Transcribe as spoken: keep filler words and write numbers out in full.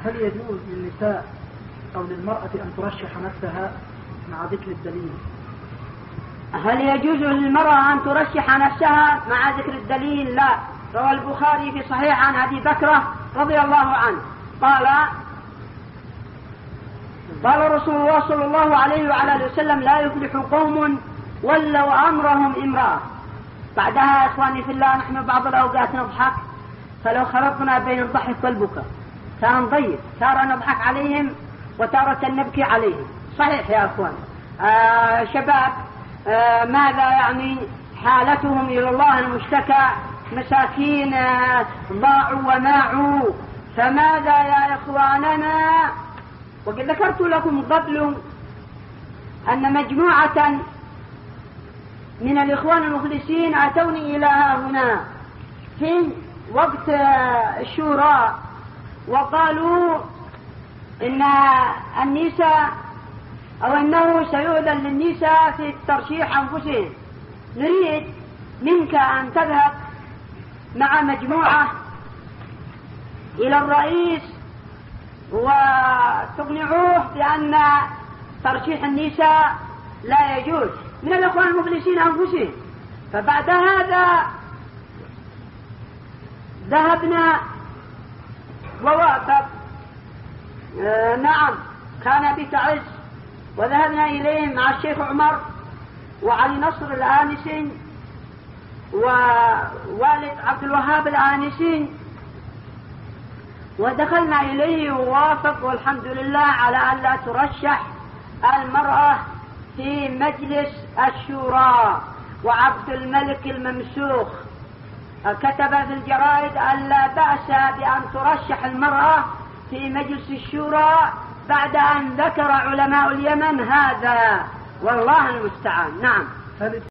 هل يجوز للنساء أو للمرأة أن ترشح نفسها مع ذكر الدليل؟ هل يجوز للمرأة أن ترشح نفسها مع ذكر الدليل؟ لا. روى البخاري في صحيح عن أبي بكرة رضي الله عنه قال قال رسول الله صلى الله عليه وعلى آله وسلم: لا يفلح قوم ولوا أمرهم امرأة. بعدها يا إخواني في الله، نحن بعض الأوقات نضحك، فلو خلطنا بين الضحك والبكاء كان ضيق، تارة نضحك عليهم وتارة نبكي عليهم. صحيح يا أخوان. آه شباب آه ماذا يعني حالتهم إلى الله المشتكى، مساكين آه ضاعوا وماعوا، فماذا يا إخواننا؟ وقد ذكرت لكم قبل أن مجموعة من الإخوان المخلصين أتوني إلى هنا في وقت الشورى وقالوا إن النساء أو أنه سيؤذن للنساء في ترشيح أنفسهم. نريد منك أن تذهب مع مجموعة إلى الرئيس وتقنعوه بأن ترشيح النساء لا يجوز من الأخوان المفلسين أنفسهم. فبعد هذا ذهبنا ووافق آه نعم كان بتعز، وذهبنا إليه مع الشيخ عمر وعلي نصر الآنسي ووالد عبد الوهاب الآنسي، ودخلنا إليه ووافق والحمد لله على أن لا ترشح المرأة في مجلس الشورى. وعبد الملك الممسوخ كتب في الجرائد أن لا بأس بأن ترشح المرأة في مجلس الشورى بعد أن ذكر علماء اليمن هذا، والله المستعان. نعم.